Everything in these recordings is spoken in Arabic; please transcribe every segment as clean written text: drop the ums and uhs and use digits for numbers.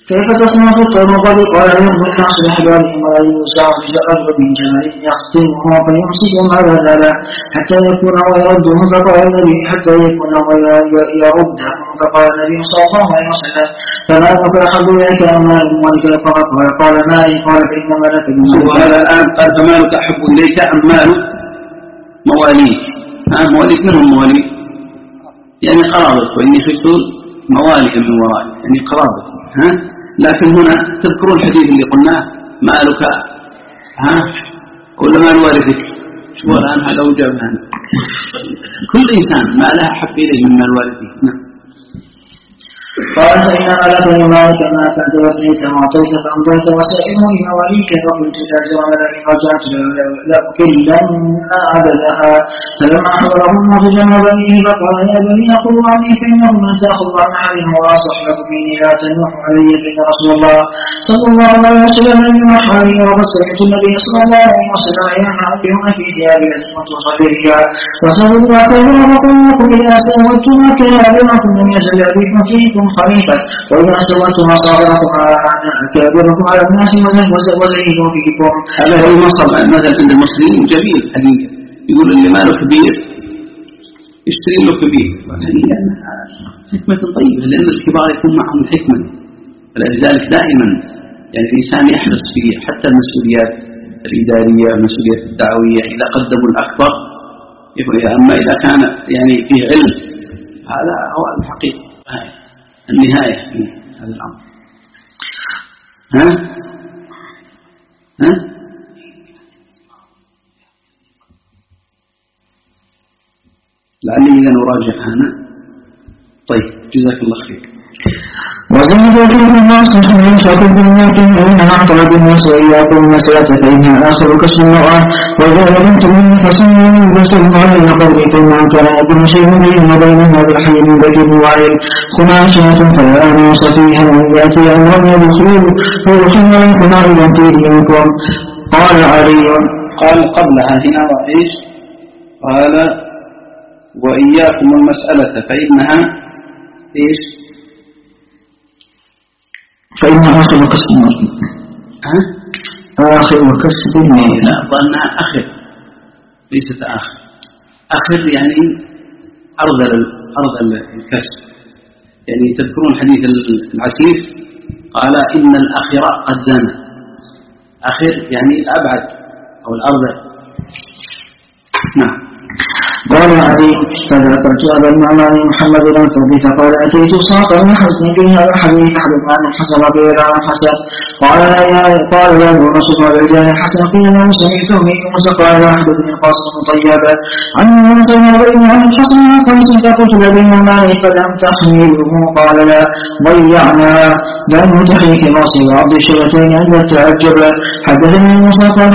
كيف تصنع في الطرقات؟ قال ينظر ناصر حبالهم ولا يوسع بجأر من جمال يخصمه فيمسكهم على ذلك حتى يكون ويرده فقال النبي فقال النبي صلى الله عليه وسلم فما لك أحب إليك أموال أموالك فقط قال مالي قال فإنما لك هذا الآن قال فما لك أحب إليك أموال مواليك مواليك منهم مواليك يعني قرابك وإني خفت موالك من ورائي يعني قرابك لكن هنا تذكرون الحديث اللي قلناه مالك ولا مال والدك شو الآن هذا وجابها كل إنسان ما لها حق إليه من مال والده قال فإنما لك مالك ما أكلت وابنيت وأعطيت فأمضيت وسائله لمواليك فقلت لا جرم لئن رجعت لأكلن عددها فلما حضره الموت جمع بنيه فقال يا بني قلوا عني فإنه من تأخذ عن أحدهم وأصح لكم مني لا تنوح علي فإن رسول الله صلى الله عليه وسلم لم ينوح علي وقد سمعت النبي صلى الله عليه وسلم ينهى بهم في ثيابي التي كنت أصلي فيها وسألوا الله تعالى وقل لكم إذا سألتم كابركم لم يزل أبيكم فيكم خليفة وإذا سويتم أصابعكم على أكابركم على الناس وزينوا فيكم. هذا هو مثل عند المسلمين جميل حقيقة يقول اللي ماله كبير يشتري له كبير حكمة طيبة لأن الكبار يكون معهم حكمة فلذلك دائما يعني الإنسان يحرص في حتى المسؤوليات الإدارية المسؤوليات الدعوية إذا قدموا الأكبر أما إذا كان يعني فيه علم هذا هو الحقيقة النهاية في هذا الأمر لعلي إذا نراجع هنا طيب جزاك الله خير وزيد فيه الناس من شاكب بالموتين وإن أعطى بالناس وإياكم المسألة فإنها آخر كسر المرأة وإذا لمتم من فسنوا من بسر على قولي ثم كان يكون شيء بينهم وبينها بالحي من ذكر وعيد خناشات فلا أنوص فيها وإن يأتي أمرهم يدخلون فيدخلون منكم أيضا في دينكم. قال علي قال قبلها هنا وإيش قال وإياكم المسألة فإنها إيش فإنها آخر كسب آخر كسب لا ظنها آخر ليست آخر يعني أرض الكسب يعني تذكرون حديث العسير قال إن الآخر قد زنى آخر يعني الأبعد أو الأرض نعم. قال علي فذكرت أبا النعمان محمد بن فضي فقال أتيت صاحب من حسن في هذا الحديث حدث عن الحسن قيل عن حسن قال يا يونس قال رجال حسن قيل له سمعته من يونس قال أحد بن القاسم طيبا عن يونس بن عن الحسن قال فقلت لابي النعمان فلم تحمله قال لا ضيعنا لم تحيك ناصي وعبد الشبتين عند التعجب حدثني موسى قال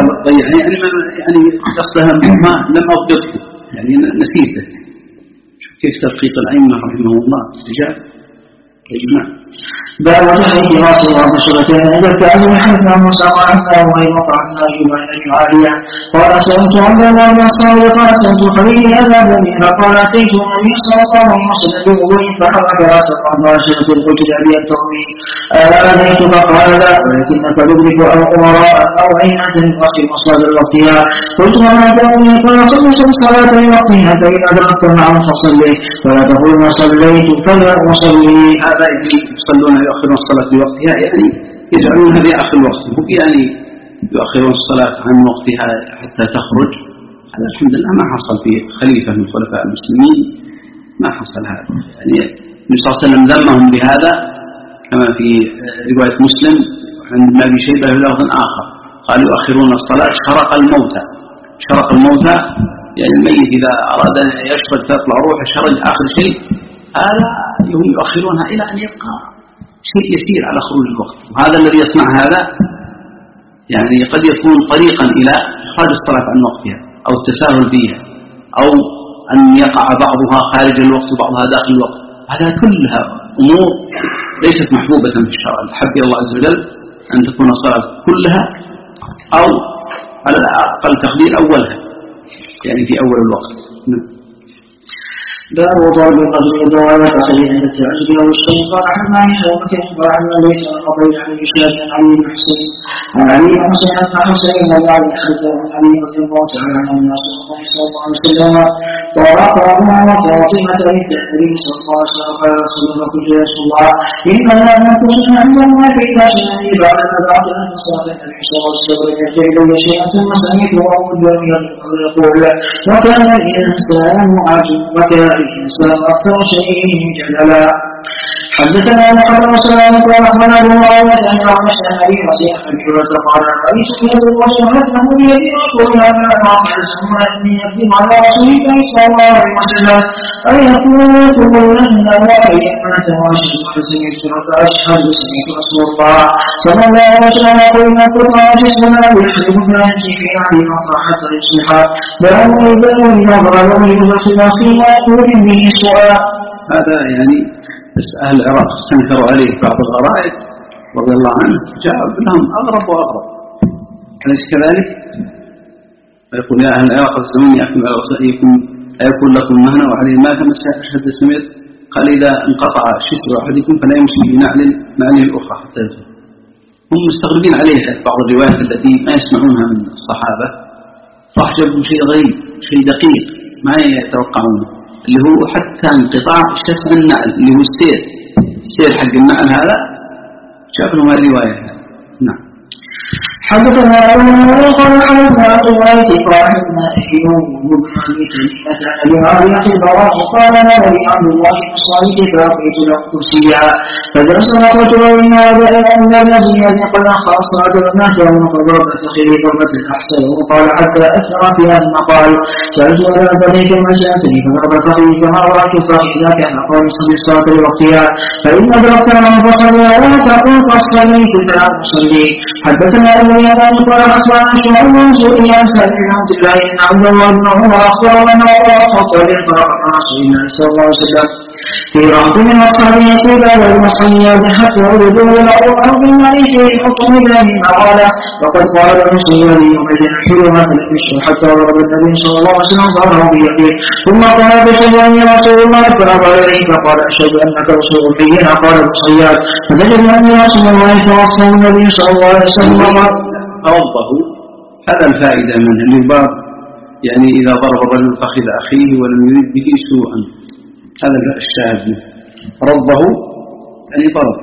يعني قصدها ما لم أضبطه يعني نسيته كيف تدقيق الأئمة رحمه الله استجاب إجماع باب تحريك راسه وعبد الشبتين عند التعجب حدثنا موسى قال حدثنا وغير وقعتنا يوم العالية قال سألت عبد الله بن الصالح قال سألت خليلي أبا بني فقال أتيت النبي صلى الله عليه وسلم بوضوء فحرك راسه وعبد الشبتين قلت لأبي التومي أتيتك قال لا ولكنك تدرك أمراء أو عينة وقت مصدر وقتها قلت وما تأمي قال صلت الصلاة لوقتها فإن أدركت معه فصلي ولا تقول ما صليت فلا أصلي. هذا يصلون يؤخرون الصلاة لوقتها يعني يجعلونها بآخر الوقت يعني يؤخرون الصلاة عن وقتها حتى تخرج هذا الحمد لله ما حصل في خليفة من خلفاء المسلمين ما حصل هذا يعني النبي صلى الله عليه وسلم ذمهم بهذا كما في رواية مسلم عند أبي شيبة بلفظ آخر قال يؤخرون الصلاة شرق الموتى يعني الميت إذا أراد أن يشرد تطلع روحه شرج آخر شيء هذا هم يؤخرونها إلى أن يبقى شيء يسير على خروج الوقت وهذا الذي يصنع هذا يعني قد يكون طريقا إلى إخراج الصلاة عن وقتها أو التساهل فيها أو أن يقع بعضها خارج الوقت وبعضها داخل الوقت هذا كلها أمور ليست محبوبة في الشرع الحب الله عز وجل أن تكون الصلاة كلها أو على الأقل تقدير أولها يعني في أول الوقت. باب طلب الرجل الدوام فخذ عند التعجب او الشيء قال حنا يحيى قال حنا ليس قبيل عن يشاد عن علي بن حسين عن علي بن حسين عن حسين بن علي حدث عن علي رضي الله تعالى عنه ان رسول الله صلى الله عليه وسلم طرق امه فاطمه بنت النبي صلى الله عليه وسلم قال رسول الله قلت يا رسول الله ان لا نكون عند الله في باشرني بعد ان بعث ان صلاه النبي صلى الله عليه وسلم يرجع الي شيئا ثم سمعت وأقول يقول وكان الانسان أكثر شيء جدلا. حدثنا محمد بن سلام قال أخبرنا ابن معاوية أن أعمش عن أبي مسيح أبي هريرة قال رأيت يد الرجل له بيد رسول الله رافع السماء أني يقدم على رسول الله صلى الله عليه وسلم أن يكون كلهن واحد أنت واشهد فسمعت أشهد سمعت رسول الله صلى الله عليه وسلم يقول ما قطع جسمنا يحرم ما يمشي في أهل مصر حتى يصبح له إذا نظر له يدخل أخيه ويقول به سؤال. هذا يعني بس أهل العراق استنكروا عليه بعض الغرائب رضي الله عنه جاء لهم أغرب وأغرب أليس كذلك؟ فيقول يا أهل العراق الزمن يحكم على رسائكم أيكون لكم مهنة وعليه ما تمسح أشهد السمير قال إذا انقطع شسر أحدكم فلا يمشي بنعل الأخرى حتى يزول. هم مستغربين عليه بعض الروايات التي ما يسمعونها من الصحابة فأحجبهم شيء غريب شيء دقيق ما يتوقعونه اللي هو حتى انقطاع شسر النعل اللي هو السير حق النعل هذا شاف لهم الرواية. نعم. حدثنا أبو هريرة قال حدثنا عبد الله قال حدثنا أيوب بن أبي تميمة عن أبي عالية البراء قال نادى عبد الله بن الصالح فأعطيت له كرسيا فدرسنا قلت له إن هذا أن زياد قد أخر الصلاة والنهي وضرب فخذي ضربة الأحسن وقال حتى أثر في هذا المقال سألت أبا بني كما سألتني فضرب فخذي كما رأيت فإذا كان قال صلي الصلاة لوقتها فإن أدركت من فصلها ولا تقول فصليت فلا أصلي. حدثنا أبو يمان قال أخبرنا شعيب بن زهري عن سعد بن عبد الله أن عبد الله بن عمر أخبر أنه قال خطب انطلق مع رسول الله صلى الله عليه وسلم في رهط من أصحابه يقول على المصليات حتى يردوا إلى أرض الملك يحطم إلى من أراده وقد قال المصلي يومئذ حلوها فلتشر حتى ضرب النبي صلى الله عليه وسلم ظهره بيده ثم قال بشهد أني رسول الله فنظر إليه فقال أشهد أنك رسول الله قال المصليات فدجل أني رسول الله فوصله النبي صلى الله عليه وسلم ربه. هذا الفائدة منه الإخبار يعني إذا ضرب الرجل فخذ أخيه ولم يرد به سوءا هذا الشاهد ربه يعني ضرب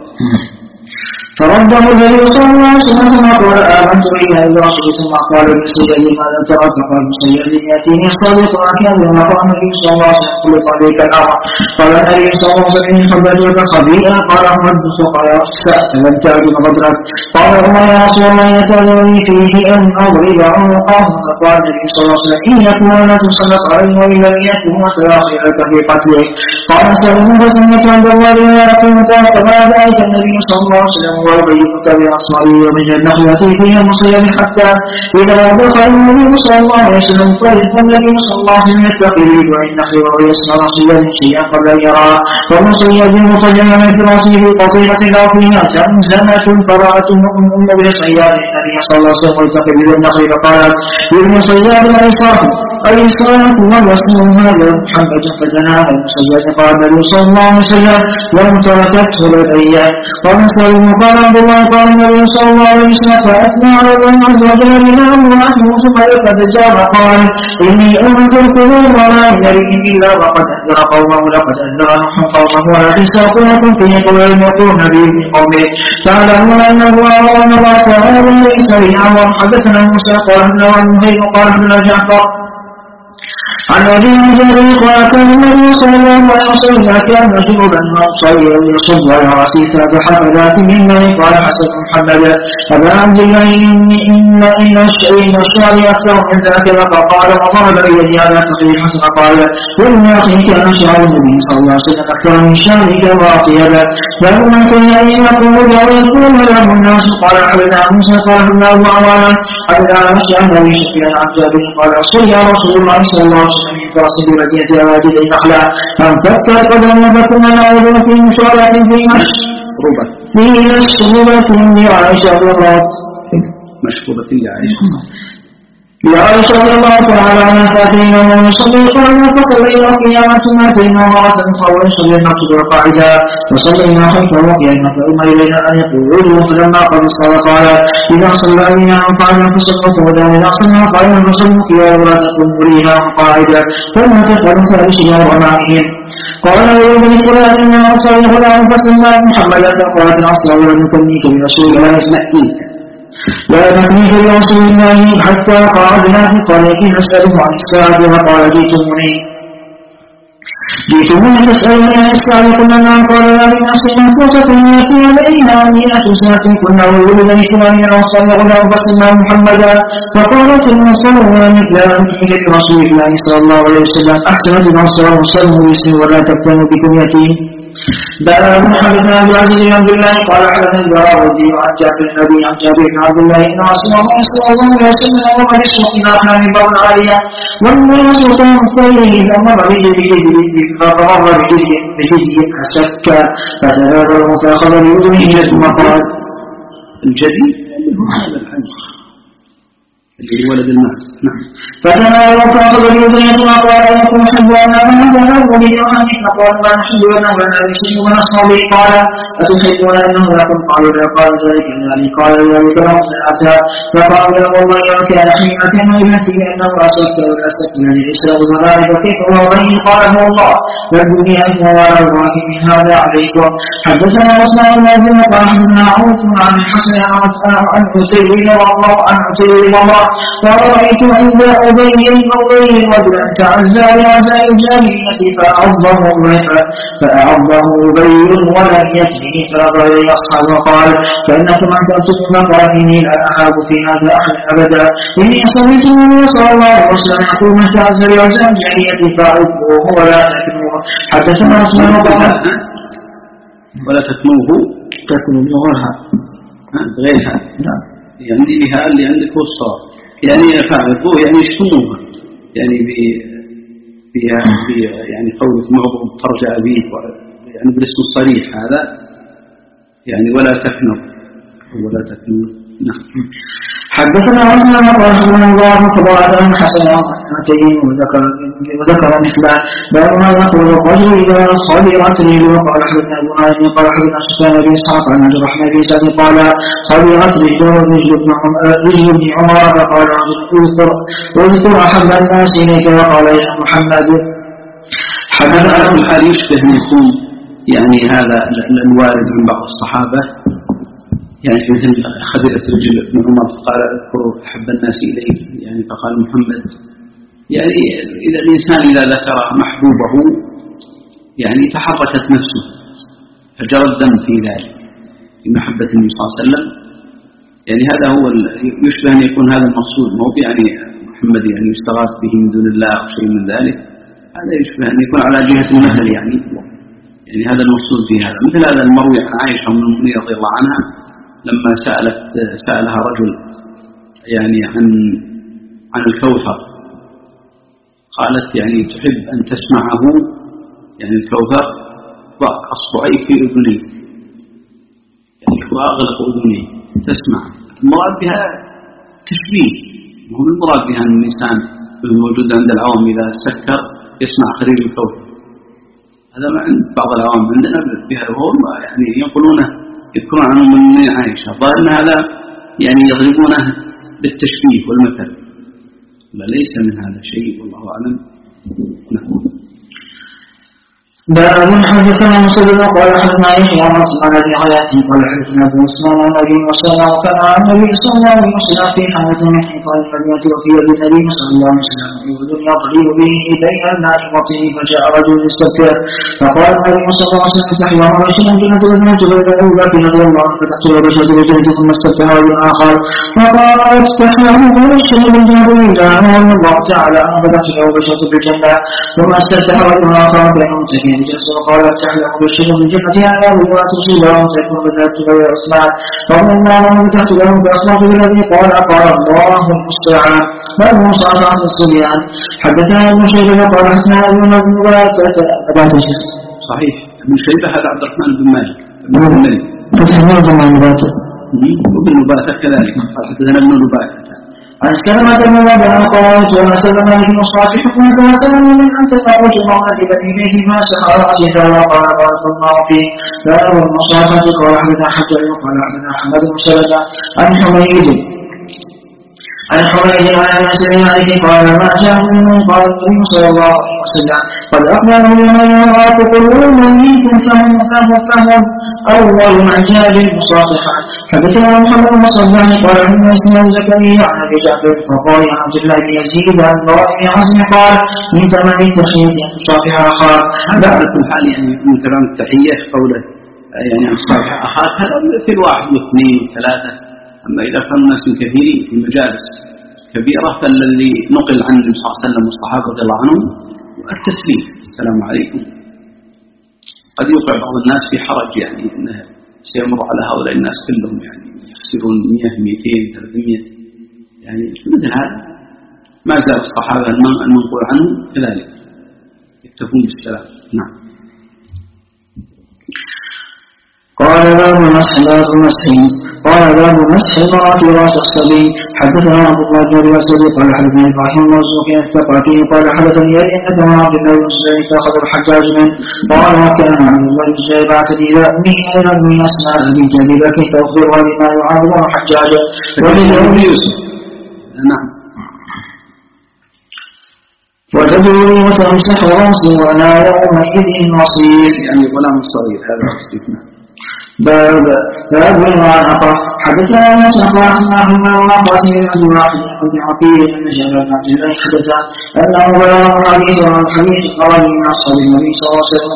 فرده النبي صلى الله عليه وسلم ثم قال آمنت بالله ورسوله ثم قال لسيد ماذا ترى فقال سيد يأتيني الصادق وكان لما قال النبي صلى الله عليه وسلم قلت عليك الأمر قال النبي صلى الله عليه وسلم خبرتك خبيئا قال أحمد فقال أسأت لم تعجب غدرك قال الله يا رسول الله يتعلمني فيه أن أضرب عنقه فقال النبي صلى الله عليه وسلم إن يكون لا تصدق عليه وإن لم يكن فلا خير لك في قتله. قال سلم فسمعت عند الله يا رسول الله فما ذلك النبي صلى الله عليه وسلم ويبينك بأصحابه ومن النخلة فيها مصير حتى إذا دخل النبي صلى الله عليه وسلم طرف النبي صلى الله عليه وسلم يتقي وإن نخل ويسمع صياد شيئا قبل أن يرى ومصيد متجمع في راسه في قطيعة لا فيها زمزمة فرأت أم بصياد النبي صلى الله عليه وسلم ويتقي بالنخل فقالت ابن صياد الإصاف والوسم هذا محمد فجناه المصيد قال النبي صلى الله عليه وسلم وإن تركته لدي ومثل قال عبد الله قال النبي صلى الله عليه وسلم فأثنى على الله عز وجل بناه وأحمد ثم لقد جاء قال إني أنذركم وما يريد إلا وقد أنذر قومه لقد أنذر نوح قومه ولكن سأقولكم فيه قول يقول نبي من قومه تعلمون أنه أن الله تعالى ليس بأمر. حدثنا موسى قال ابن وعنه قال ابن جعفر عن أبي جابر قال كان النبي صلى الله عليه وسلم كان جنبا مصيرا يصب على رأسه ثلاث حفلات من ماء. قال حسن محمد أبا عبد الله إن الشعر أكثر من ذاك فقال وضرب بيدي على فخذ حسن قال وإن أخي كان شعر النبي صلى الله عليه وسلم أكثر من شعرك وأطيبا فلما كان أن يقول ويكون له الناس. قال حبنا موسى قال حبنا الله أعلم حبنا مشي عن أبي سفيان عن جابر قال صلى يا رسول الله صلى الله عليه وسلم من فرس بمدينة أواجد النخلة فانفكت قدم فكنا نعود في مشارة في مشروبة لعائشة الرب مشروبة لعائشة لعائشة رضي الله تعالى عنها فاتينا ومن يصلي قائما فصلينا قياما ثم اتينا مرة أخرى ويصلي المقصود قاعدا فصلينا خلفه قياما فأمر إلينا أن يقولوا فلما قد صلى قال إذا صلى بنا قائما فصلوا قعودا وإذا صلى قائما فصلوا قياما ولا تقوموا لينا قاعدا فما تفعلوا فأرسلوا أمامهم. قال ويوم القرآن إنما أصلي غلام فسمى محمدا فقالت العصر ولم يكنيك برسول الله اسمعين لا تحميك برسول الله حتى قعدنا في طريق نسأله عن الساعة وقال جئتموني تسألوني عن الساعة قلنا نعم قال لا من أصل منفوسة يأتي علينا 100 سنة كنا وولد لفلان وصلى غلام فسمى محمدا فقالت النصر مثل أن تحميك برسول الله صلى الله عليه وسلم أحسنت النصر وسلموا باسم ولا تبتنوا بكنيتي. باب حدثنا عبد العزيز بن عبد الله قال حدثنا البراودي عن جابر النبي عن جابر بن عبد الله ان رسول الله صلى الله عليه وسلم وما يسوق الى احلام بطن عاليه والناس تنفيه فمر بجزء فسك فتناوله فاخذ باذنه ثم قال الجديد هذا الحديث اللي ولد الناس. نعم. فتناوله فاخذ باذنه ثم قال انكم حبوانا فهذا ولي وحديث فقال ما نحب لنا ولا نشرك ونصنع به قال أتحبون أنه لكم قالوا لا قال ذلك يعني قال ذلك أتى فقال له والله لو كان حينة ابنتي لأنه أسرت والأسرت من الإسلام والغالب كيف الله بين قال هو الله والدنيا ولا الله من هذا عليكم. حدثنا عثمان بن أبي قال حدثنا عوف عن الحسن عن عتيبة الله قال رأيت عند أبي رجلا تعزى لعزاء الجاهلية فأعظه أبي ولم يتنه فأبى يصحى وقال فإنكم أنكرتم المقال إني لا أحاب في هذا أحد أبدا إني سمعت النبي صلى الله عليه وسلم يقول من تعزى لعزاء الجاهلية فأعظه ولا تكنوه. حدثنا عثمان ولا تكنوه غيرها غيرها يعني بها اللي عندك هو الصواب يعني فأعظوه يعني يشتموها يعني يعني قولة معظم ترجع بيك يعني بالاسم الصريح هذا يعني ولا تكنوا. نعم. حدثنا عثمان قال حدثنا الله فضاعت عن حسن عتيم وذكر مثله باب ما يقول الرجل اذا صبرت رجله وقال حدثنا ابو نعيم قال حدثنا سفيان بن اسحاق عن عبد الرحمن بن سعد قال صبرت رجله رجل ابن عمر فقال اذكر احب الناس اليك وقال يا محمد. حدثنا الحال يشبه من يكون يعني هذا الوارد من بعض الصحابه يعني في مثل خبيرة رجل ابن عمر فقال اذكر أحب الناس إليه يعني فقال محمد يعني إذا الإنسان إذا ذكر محبوبه يعني تحركت نفسه فجرى الدم في ذلك في محبة النبي صلى الله عليه وسلم يعني هذا هو يشبه أن يكون هذا المقصود مو يعني محمد يعني يستغاث به من دون الله أو شيء من ذلك هذا يشبه أن يكون على جهة المثل يعني هذا المقصود في هذا مثل هذا المروي عن عائشة أم المؤمنين رضي الله عنها لما سألها رجل يعني عن الكوثر قالت يعني تحب أن تسمعه يعني الكوثر ضع أصبعيك في أذنيك يعني وأغلق أذنيك تسمع. المراد بها تشبيه وهو المراد بها أن الإنسان الموجود عند العوام إذا سكر يسمع خرير الكوثر هذا ما عند بعض العوام عندنا بها وهم يعني يذكرون عنه من عائشة ظاهر أن هذا يعني يضربونه بالتشبيه والمثل لا ليس من هذا شيء والله أعلم. باب حدثنا مسلم قال حدثنا يحيى عن عثمان بن حياتي قال حدثنا ابو عثمان عن ابي وسلم وكان عن النبي صلى الله عليه وسلم في حالة من حيطان المدينة وفي يد النبي صلى الله عليه وسلم يؤذن يضرب به بين الناس بطنه فجاء رجل يستبكر فقال النبي صلى الله عليه وسلم تحيا ورسول جنة وجنة فإذا لكن رضي الله عنه فتحت وبشرت بجنة ثم استفتح رجل آخر فقال تحيا ورسول جنة إلا أن الله تعالى أن فتحت وبشرت بجنة ثم استفتح رجل آخر بينهم سكين وقال افتح له بالشر من جنة على ولا تصيبه وسيكون بذلك غير عثمان رضي الله عنه فتحت له بأصلاف الذي قال الله المستعان بل مصافحة الصبيان. حدثنا ابن شيبة قال حدثنا ابن نبات صحيح ابن شيبة هذا عبد الرحمن بن مالك ابن الملك فتح ابن نبات وابن نبات كذلك قال حدثنا ابن نبات عن سلمة بن وضع قال وسلم به مصافحكم فسلم من أن تفعلت مراتب إليه ما سحى رأسه وقال بارك الله فيه لا المصافحة قال حدث حجر وقال حدث أحمد بن سلمة عن حميد عن أنس بن مالك قال ما جاء من قال النبي صلى الله عليه وسلم قد أقبل من يراك قلوب منكم فهم أول من جاء بالمصافحة. حدثنا محمد بن صباح قال عن اسمه زكريا عن أبي جعفر فقال عن عبد الله بن يزيد عن براء بن عازم قال من تمام التحية المصافحة أخاك. هذا على كل حال يعني من تمام التحية قوله يعني المصافحة أخاك هذا في الواحد واثنين وثلاثة. أما إذا كان الناس كثيرين في مجالس كبيرة فالذي نقل عن النبي صلى الله عليه وسلم والصحابة رضي الله عنهم التسليم السلام عليكم. قد يوقع بعض الناس في حرج يعني أنه سيمر على هؤلاء الناس كلهم يعني يخسرون 100 200 300 يعني مثل هذا ما زال الصحابة المنقول عنهم كذلك يكتفون بالسلام. نعم. قال باب مسح قال باب مسح المرأة راس الصبي. حدثنا عبد الله بن الاسود قال حدثنا ابراهيم المرزوقي الثقفي قال حدثني انك مع عبد الله بن الزبير فاخذ الحجاج منه قال وكان عبد الله بن الزبير بعثني الى امه الى ام اسماء بنت ابي بكر فاخبرها بما يعامل حجاجا وللام يوسف. نعم. وتدعوني وتمسح راسي وانا يومئذ نصير يعني غلام صغير هذا استثناء. باب العنقة. حدثنا الناس أخبرنا وقاسم بن واحد بن عقيل بن جابر بن عبد الله حدث أنه بلغ حديث عن حديث قال من أصحاب النبي صلى الله عليه وسلم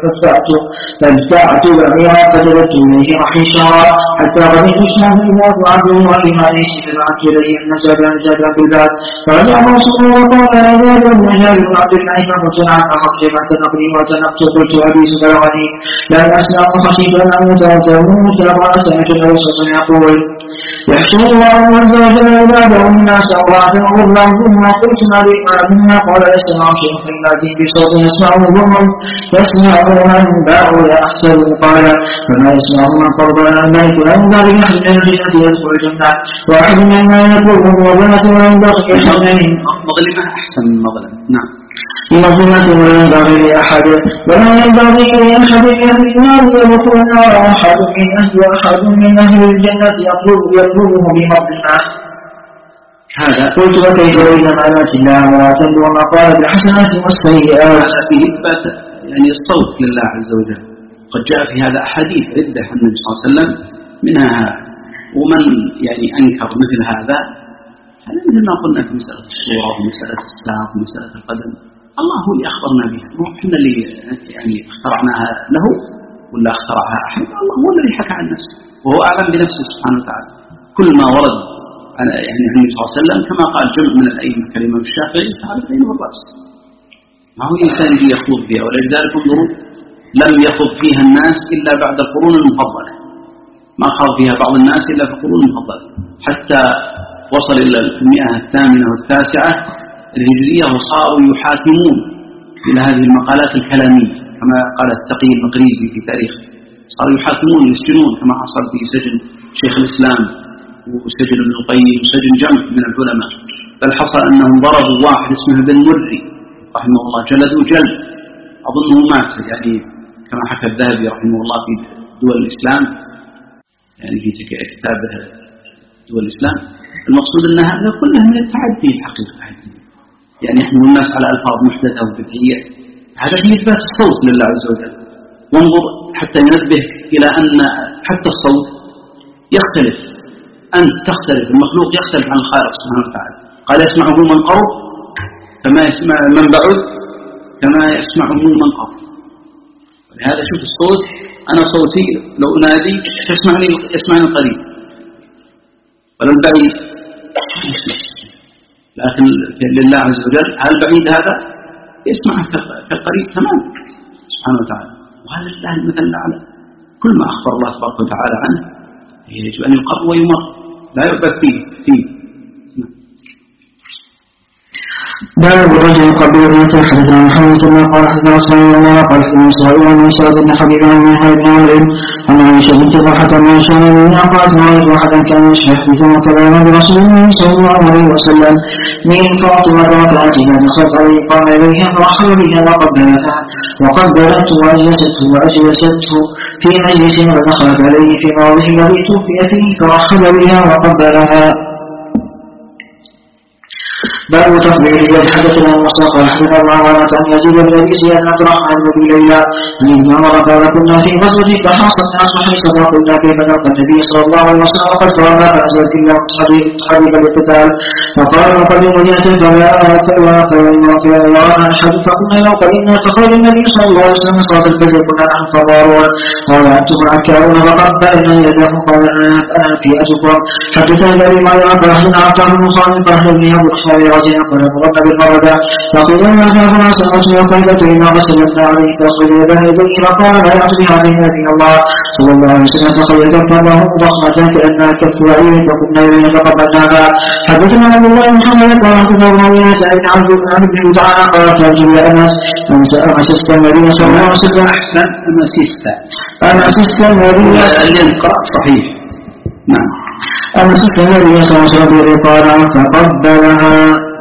فابتعت بعيرا فجلدت إليه رحيشا حتى غنيت الشام الله عبد الله ما ليس فبعت إليه أن جابر بالباب فرجع رسول الله وقال يا جابر بن جابر بن عبد الله فقلت نعم أخرج ما تنقلي وتنقت قلت أبي بلغني لا أسمع خشيت أن أموت وتموت وأنا سمعت النبي صلى الله عليه وسلم يقول يحشر الله عز وجل عباده الناس أورادا غرلا ثم قلت ما بما قال يسمع شيء فإناتي بصوت يسمعه ظلم يسمعه من باعوا يحسب قال فما يسمع من قرب الملك لا ينبغي أحد من الجنة يدخل الجنة واحد مما يقول وبنة لا ينبغي أحد مظلمة أحسن من مظلمة. نعم. مظلمة لا ينبغي لأحد ولا ينبغي لأحد من أهل النار يدخل النار أحد من أهل الجنة يطلبه بمظلمة. هذا قلت وكيف إذا مالت الله ولا تنظر ما قال بالحسنات والسيئات. فيه إثبات يعني الصوت لله عز وجل. قد جاء في هذا أحاديث عدة عن النبي صلى الله عليه وسلم منها ومن يعني أنكر مثل هذا مثل ما قلنا في مسألة الصورة ومسألة الساق ومسألة القدم الله هو اللي أخبرنا بها مو إحنا اللي يعني اخترعناها له ولا اخترعها أحد. الله هو الذي حكى عن نفسه وهو أعلم بنفسه سبحانه وتعالى. كل ما ورد يعني عن النبي صلى الله عليه وسلم كما قال جمع من الأئمة كالإمام الشافعي تعالى العين والرأس. ما هو إنسان يجي يخوض فيها ولذلك انظروا لم يخوض فيها الناس إلا بعد القرون المفضلة. ما خاض فيها بعض الناس إلا في القرون المفضلة حتى وصل إلى 108 و9 الهجرية وصاروا يحاكمون إلى هذه المقالات الكلامية كما قال التقي المقريزي في تاريخ. صاروا يحاكمون يسجنون كما حصل في سجن شيخ الإسلام وسجن ابن القيم وسجن جمع من العلماء. بل حصل أنهم ضربوا واحد اسمه ابن مري رحمه الله جلدوا جلد أظنه مات يعني كما حكى الذهبي رحمه الله في دول الإسلام يعني في كتابه دول الإسلام. المقصود أن هذا كله من التعدي الحقيقة يعني يحمل الناس على ألفاظ محدثة وبدعية. هذا هي إثبات الصوت لله عز وجل. وانظر حتى ينبه إلى أن حتى الصوت يختلف. أنت تختلف المخلوق يختلف عن الخالق سبحانه وتعالى. قال يسمعه من قرب كما يسمع من بعد كما يسمعه من قرب. ولهذا شوف الصوت أنا صوتي لو أنادي يسمعني القريب ولا البعيد. لكن لله عز وجل هل البعيد هذا يسمعه كالقريب تماما سبحانه وتعالى. وهذا لله المثل الأعلى. كل ما أخبر الله تبارك وتعالى عنه يجب أن يقر ويمر لا يعبث فيه. باب الرجل قبل أن حدثنا محمد بن قال حدثنا صلى الله قال حدثنا إسرائيل عن سعد بن حبيب عن محمد بن عمرو عن عائشة بنت طلحة عن هشام بن قالت رأيت أحدا كان يحدث كلام برسول الله صلى الله عليه وسلم من فاطمة ركعتها دخلت عليه قام إليها فرحب بها وقبلتها وقبلته وأجلسته في مجلس ودخلت عليه في موضع الذي توفي فيه فرحب بها وقبلها. باب تقبيل اليد. حدثنا موسى قال حدثنا معاوية عن يزيد بن ابي زياد عبد الرحمن بن ابي ليلى عن ابن عمر قال كنا في غزوة فحاص الناس حيث وقلنا كيف نلقى النبي صلى الله عليه وسلم وقد فرنا فنزلت الا حبيب القتال فقال قد مدينة فلا احد فقلنا لو قدمنا فقال النبي صلى الله عليه وسلم صلاه الفجر كنا نحن فضارون قال انتم عكارون فقبلنا يده قال انا فئتكم. حدثنا الذي ما يرى فاحدنا عطار بن خالد فاحدنا ابو الخير قال مغنى بالمرضى فقيل ما جاءنا سمعت وقيلت إما غسلتنا عليه فأصل يدها يديه فقال لا يعطي هذه نبي الله صلى الله عليه وسلم فخيل فله ضخمة كأنها كف عين فقلنا إليه فقبلناها. حدثنا عبد الله محمد قال حدثنا معاوية عن ابن تعالى قال تاجر يا أنس أمسست النبي صلى الله عليه وسلم أحسن أمسست النبي القراءة صحيح. نعم أمسست النبي صلى الله عليه وسلم قال فقبلها.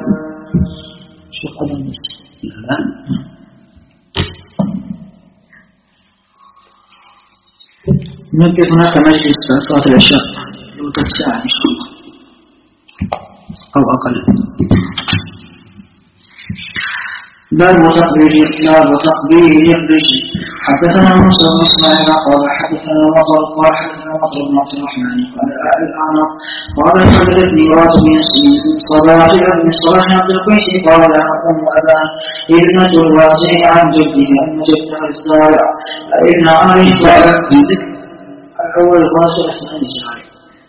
نوقف هناك مجلس صلاة العشاء لمدة ساعة إن شاء الله أو أقل. باب تقبيل الرجل. حدثنا موسى بن اسماعيل قال حدثنا مطر بن عبد الرحمن قال الأعمى قال حدثني مراد بن صلاح بن صلاح عبد القيس قال لها أم أبان ابنة الوازع عن جده أن جدها الزارع ابن عمرو قال الأول الوازع اسمه الزارع.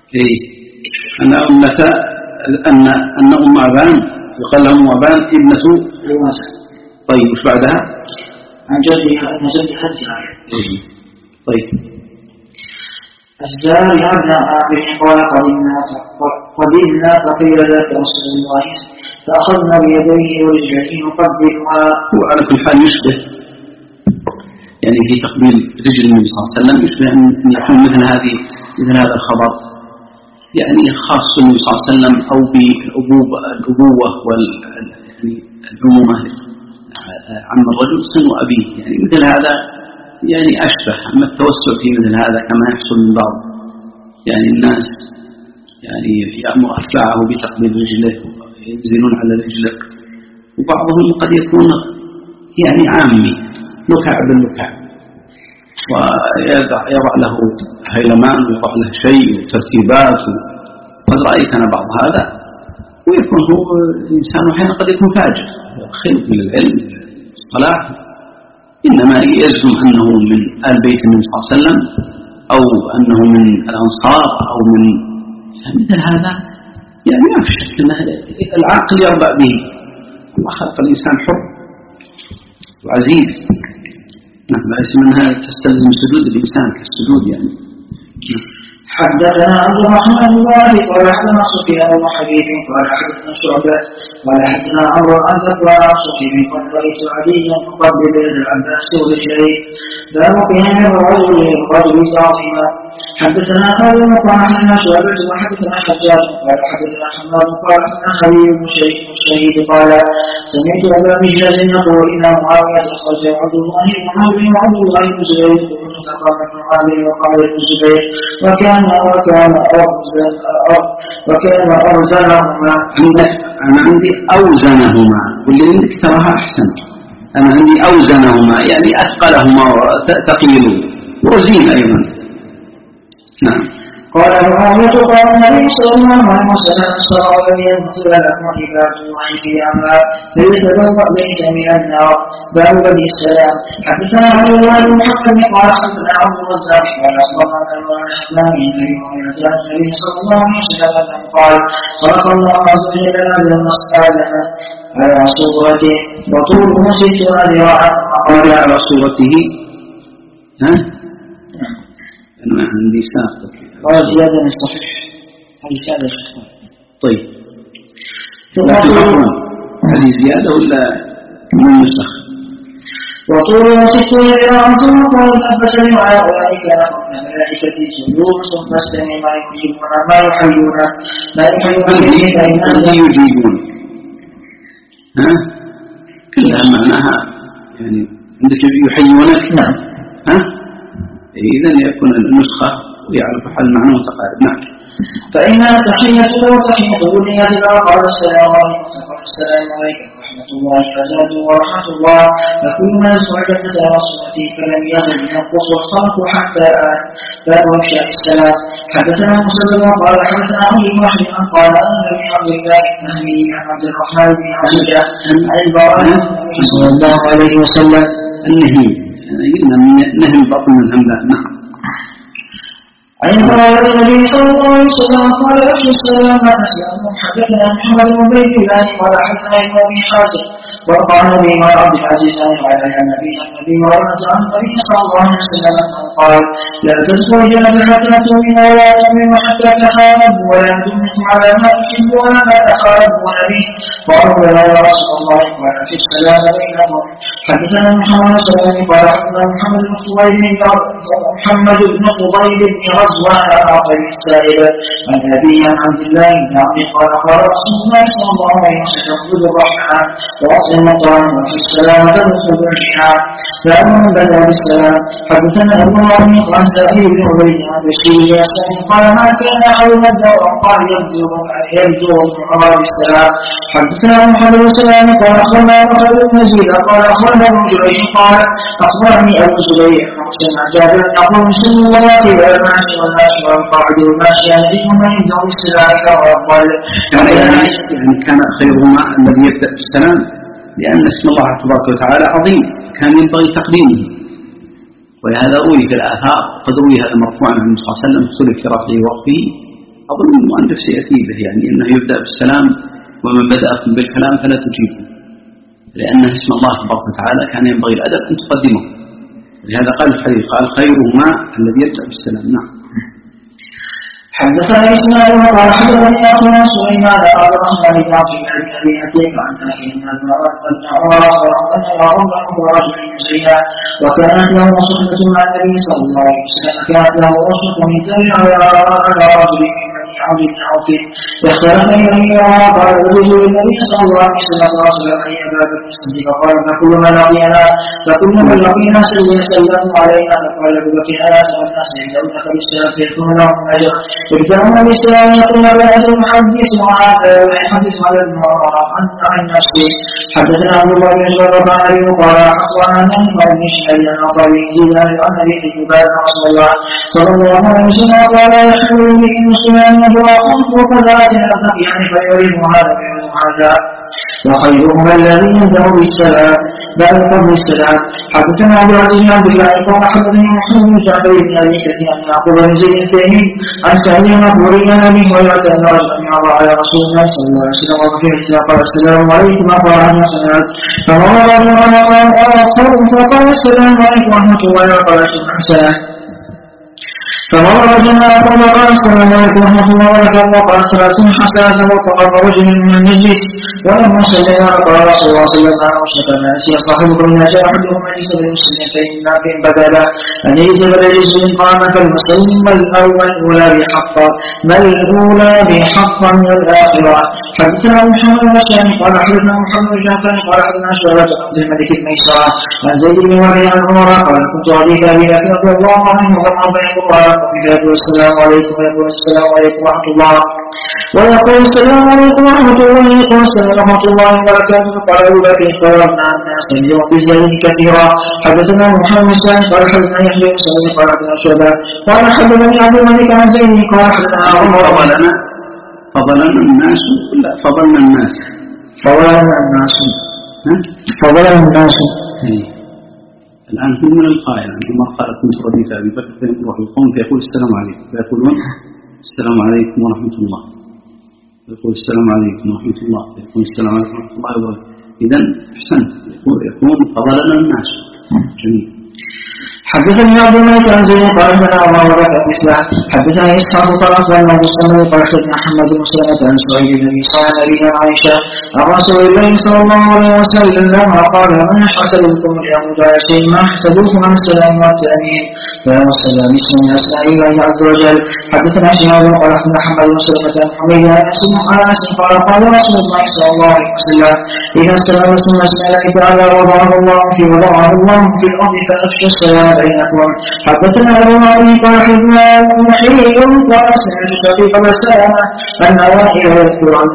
أن أم أبان يقال لها أم أبان ابنة الوازع. طيب وش بعدها؟ عن جدها أن جدها الزارع. طيب الزارع ابن عامر قال قدمنا فقيل ذاك رسول الله فأخذنا بيديه ورجليه نقبلها. وعلى كل حال يشبه يعني في تقبيل رجل النبي صلى الله عليه وسلم يشبه أن يكون مثل هذا الخبر يعني خاص بالنبي صلى الله عليه وسلم أو بالأبوة والأمومة عم الرجل سن أبيه يعني مثل هذا يعني أشبه. أما التوسع في مثل هذا كما يحصل من بعض يعني الناس يعني يأمر أتباعه بتقبيل رجله وينزلون على رجله وبعضهم قد يكون يعني عامي لكع باللكع ويضع له هيلمان ويضع له شيء وترتيبات قد رأيت أنا بعض هذا ويكون هو الإنسان أحيانا قد يكون فاجر خير من العلم الصلاح إنما يزعم أنه من آل بيت النبي صلى الله عليه وسلم أو أنه من الأنصار أو من مثل هذا يعني ما في شك أن العقل يربأ به. الله خلق الإنسان حر وعزيز نعم ليس منها تستلزم سجود الإنسان كالسجود يعني. حدثنا عبد الرحمن بن وهب قال حدثنا سفيان بن حبيب قال حدثنا شعبة قال حدثنا عمرو عن ذكوان عن سفيان قال رأيت عليا يقبل يد العباس ورجليه باب قيام الرجل عظيما. حدثنا قال حدثنا شعبة وحدثنا حجاج قال حدثنا حماد قال حدثنا خليل بن الشهيد قال سمعت أبا مجلس يقول إن معاوية أخرج عبد الله بن عمرو وعبد الله بن زبير فقام ابن عامر وقال ابن الزبير وكان أرزلهما. أنا عندي أوزنهما واللي عندك تراها أحسن. أنا عندي أوزنهما يعني أثقلهما وتقيل وزين أيضا. نعم. قال معاوية قال النبي صلى الله عليه وسلم صلى لم ينزل لكم عباد الله قياما فيتبوأ بيت من النار. باب بني السلام. حدثنا عبد الله بن محمد قال حدثنا عبد الرزاق قال أخبرنا الرحمن بن النبي صلى الله عليه وسلم قال خلق الله عز وجل آدم على صورته وطوله 60 ذراعا. قال على صورته أنا عندي ساقط قال زيادة من الصحيح هذه سادة. طيب هذه زيادة ولا من النسخ؟ وطولها 60 ذراعا ثم قال فسلم على أولئك لهم الملائكة سجود فاستمع ما يجيبون ما يحيون به يجيبون ها كلها معناها يعني عندك يحيونك. نعم. ها إذا يكون النسخة ويعرف حال معناه متقارب. نعم. فإنها تحية وتحية الدنيا إذا قال السلام عليكم فقال السلام عليكم ورحمة الله وبركاته ورحمة الله فكل ما يسمع جنة رسولته فلم يزل ينقص الخلق حتى باب إفشاء السلام. حدثنا مسلم قال حدثنا عن واحد من قال أن بن عبد الله النهمي عن عبد الرحمن بن عبده عن البراء صلى الله عليه وسلم النهي نهي بطن من الهمدان. نعم. عن البراء النبي صلى الله عليه وسلم قال أفشوا السلام أسلام. حدثنا محمد بن عبيد الله قال حدثنا ابن أبي حازم وقال النبي مع عبد العزيز على النبي ورد عن النبي صلى الله عليه وسلم قال لا تدخل الجنة حتى تؤمنوا ولا تؤمنوا حتى تحاربوا ولا تؤمنوا على ما تحبوا ولا ما تحاربون به. قالوا لا يا رسول الله قال في السلام بينهم. حدثنا محمد صلى الله عليه وسلم قال حدثنا محمد بن فضيل بن غزوان أعطى السائل عن أبي عن عبد الله بن عمرو قال قال رسول الله صلى الله عليه وسلم خذ الرحمن وأصل المطعم وفي السلام تدخل الرحمن فأمن بدأ بالسلام. حدثنا أبو عمرو قال سائل بن عبيد عن بشير قال ما كان حول الدور قال يبدو عمر بالسلام. حدثنا محمد بن سلام قال أخبرنا رجل المزيد قال أخبرنا ابن جريج قال أخبرني أبو زبير محسن عن جابر يقول مسلم الله والماشي والماشي والقاعد والماشي يهديهما يبدأ بالسلام وأفضل. يعني كان خيرهما الذي يبدأ بالسلام لأن اسم الله تبارك وتعالى عظيم كان ينبغي تقديمه، ولهذا روي في الآثار قد روي هذا مرفوعا عن النبي صلى الله عليه وسلم اختلف في رفعه ووقفه. أظن المؤلف سيأتي به يعني أنه يبدأ بالسلام ومن بدأ بالكلام فلا تجيبه، لأن اسم الله تبارك وتعالى كان ينبغي الأدب أن تقدمه، لهذا قال الحديث قال خيرهما الذي يبدأ بالسلام. نعم. حدثنا إسماعيل قال حدثني أخونا سليمان قال الرحمن بن عبد الله بن أبي عتيق عن أخي أن عمر رجل زينا وكانت له صحبة مع النبي صلى الله عليه وسلم كانت له رشد من تبع على رجل عبد بن عوف فاختلف إليه وقال الرجل للنبي صلى الله عليه وسلم أي أبا بكر الصديق قال فكل من لقينا سلم علينا فقال أبو بكر ألا ترى الناس يبدأونك بالسلام فيكون لهم أجر يبدأون بالسلام يقول أبا المحدث وهذا ويحدث على المرأة عن نفسه. حدثنا أبو الله بن الرباعي قال أخبرنا نافع بن شهاب عن عطاء بن يزيد عن أبي حبيب رسول الله صلى الله عليه وسلم قال يحمل به مسلمان وقلت وقدرات يعني فيريد هذا هذا وخيرهما الذي يبدأ بالسلام بعد قبل السلام. حدثنا أبو عزيز عبد الله قال حدثني محمد بن جعفر بن أبي كثير عن يعقوب بن زيد التيمي عن سعيد المقبوري عن أبي هريرة أن رجلا يعرض على رسول الله صلى الله عليه وسلم وفيه قال السلام عليكم أخبر عن سلام فمر رجل فقال السلام عليكم ورحمة الله وبركاته. فمر رجل فقال السلام عليكم ورحمة الله وبركاته وقال صلاة حسنة وقال رجل من المجلس ولما سلم قال رسول الله صلى الله عليه وسلم نسي صاحبكم إذا جاء أحدهم مجلس بالمسلمين فإن بدل أن يجب لجلس قام فالمسلم الأولى بحق من الآخرة. حدثنا محمد بن بشار قال حدثنا محمد بن جعفر قال حدثنا شعبة عبد الملك بن ميسرة عن زيد بن وري عن عمر قال كنت رديف أبي بكر رضي الله عنه وما بين قال يقول السلام عليكم ويقول السلام عليكم ورحمة الله ويقول السلام عليكم ورحمة الله ويقول السلام ورحمة الله وبركاته. قال أبو بكر فورنا الناس اليوم بزيد كثيرا. حدثنا محمد بن سعيد قال حدثنا يحيى بن سعيد قال حدثنا شعبة قال حدثني عبد الملك عن زيد قال حدثنا عمر فضلنا الناس الآن هم من القائل عندما قال كنت رديف أبي بكر فيروح القوم فيقول السلام عليكم فيقولون السلام عليكم ورحمة الله يقول السلام عليكم ورحمة الله يقول السلام عليكم ورحمة الله وبركاته. إذن أحسنت يكون فضلنا الناس جميل. حدثني عبد الملك عن زيد قال لنا الله ولك مثله. حدثني اسحاق قال اخبرنا مسلم قال حدثنا محمد بن سلمة عن سعيد بن صالح بن عائشة عن رسول الله صلى الله عليه وسلم لما قال من حسبكم اليهود على شيء ما حسبوه عن السلام والتأمين فيوم السلام اسم من اسماء الله عز وجل. حدثنا شهاب قال حدثنا محمد بن سلمة عن حميد عن انس قال قال رسول الله صلى الله عليه وسلم اذا السلام اسم من اسماء الله تعالى وضعه الله في الارض فافشوا السلام بينكم. حدثنا ابو معين قال حدثنا محيي قال سمعت شقيق بسامة ان وائل يذكر عن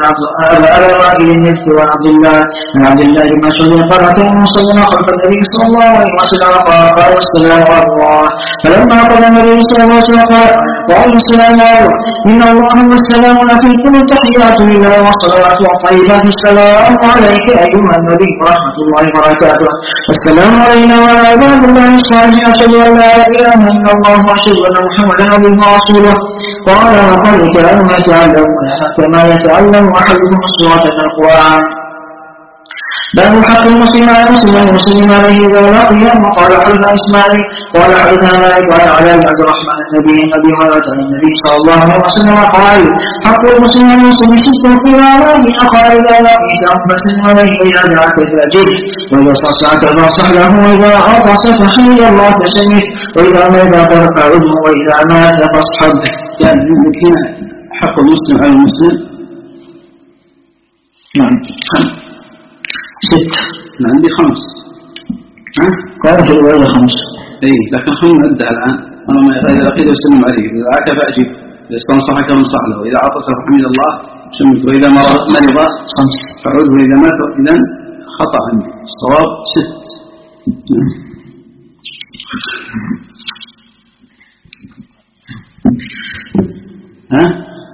عبد الله عن عبد الله بن مسعود قال اتينا صلى خلف النبي صلى الله عليه وسلم قال السلام على الله. فلما قال النبي صلى الله عليه وسلم قال السلام ان الله والسلام عليكم التحيات لله والصلوات والطيبات السلام عليك ايها النبي ورحمه الله وبركاته. السلام علينا وعلى عباد الله الصالحين اشهد ان لا اله الا الله واشهد ان محمدا عبده ورسوله. قال وقد كانوا يتعلمون كما يتعلم احدهم سوره القران. باب حق المسلم على المسلم والمسلم عليه اذا لقيه. وقال حدثنا اسماعيل قال حدثنا مالك عن علاء بن عبد الرحمن النبي ابي هريره عن النبي صلى الله عليه وسلم قال حق المسلم على المسلم ست فيما عليه اخر اذا لقيت فسلم عليه واذا دعاك فاجبه واذا صحك فاصح له واذا عطس فحمد الله فسمه واذا مات فارفعه واذا مات فاصحبه. يعني هنا حق المسلم على المسلم نعم 6. عندي 5. قال في الرواية 5. اي لكن خلينا نبدا الان. انا ما اذا لقيته يسلم عليه اذا دعاك فاجب اذا استنصحك فانصح له واذا عطس فحمد الله سمت واذا مرض 5 فعوده واذا مات. اذا خطا عندي الصواب 6.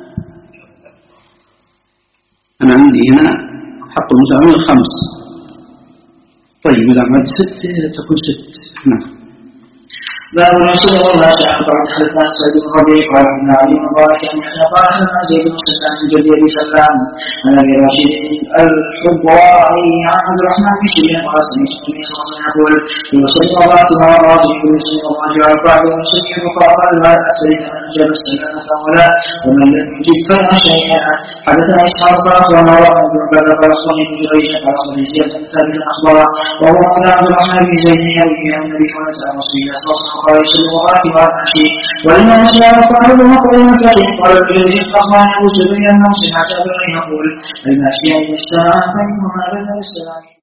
انا عندي هنا حق المسلمين 5. طيب إذا عملت 6 تكون 6. نعم. باب رسول الله تعالى بعد حدثنا سعيد بن ربيع قال ابن علي مبارك ان قال حدثنا زيد بن سلام بن جدي ابي سلام عن ابي راشد الحبراني عن عبد الرحمن بن شيخ قال سمعت النبي صلى الله عليه وسلم يقول يصلي الله مع الراجل ويصلي الله جعل بعض ويصلي فقال لا اسالك من اجاب السلامه ولا ومن لم يجب فلا شيء. حدثنا اسحاق قال اخبرنا روح بن عباده قال اخبرني بن جريج قال اخبرني زياد بن ثابت اخبره وهو قال عبد الرحمن بن زيد يروي عن النبي صلى الله عليه وسلم قال يسلم الله وعلى ولما أسلام فعلوا مقر المكاشف قال الذي أخبرنا أبو زبير أنه سمعت أبي يقول الماشي أن يستمع فإنما بين السلام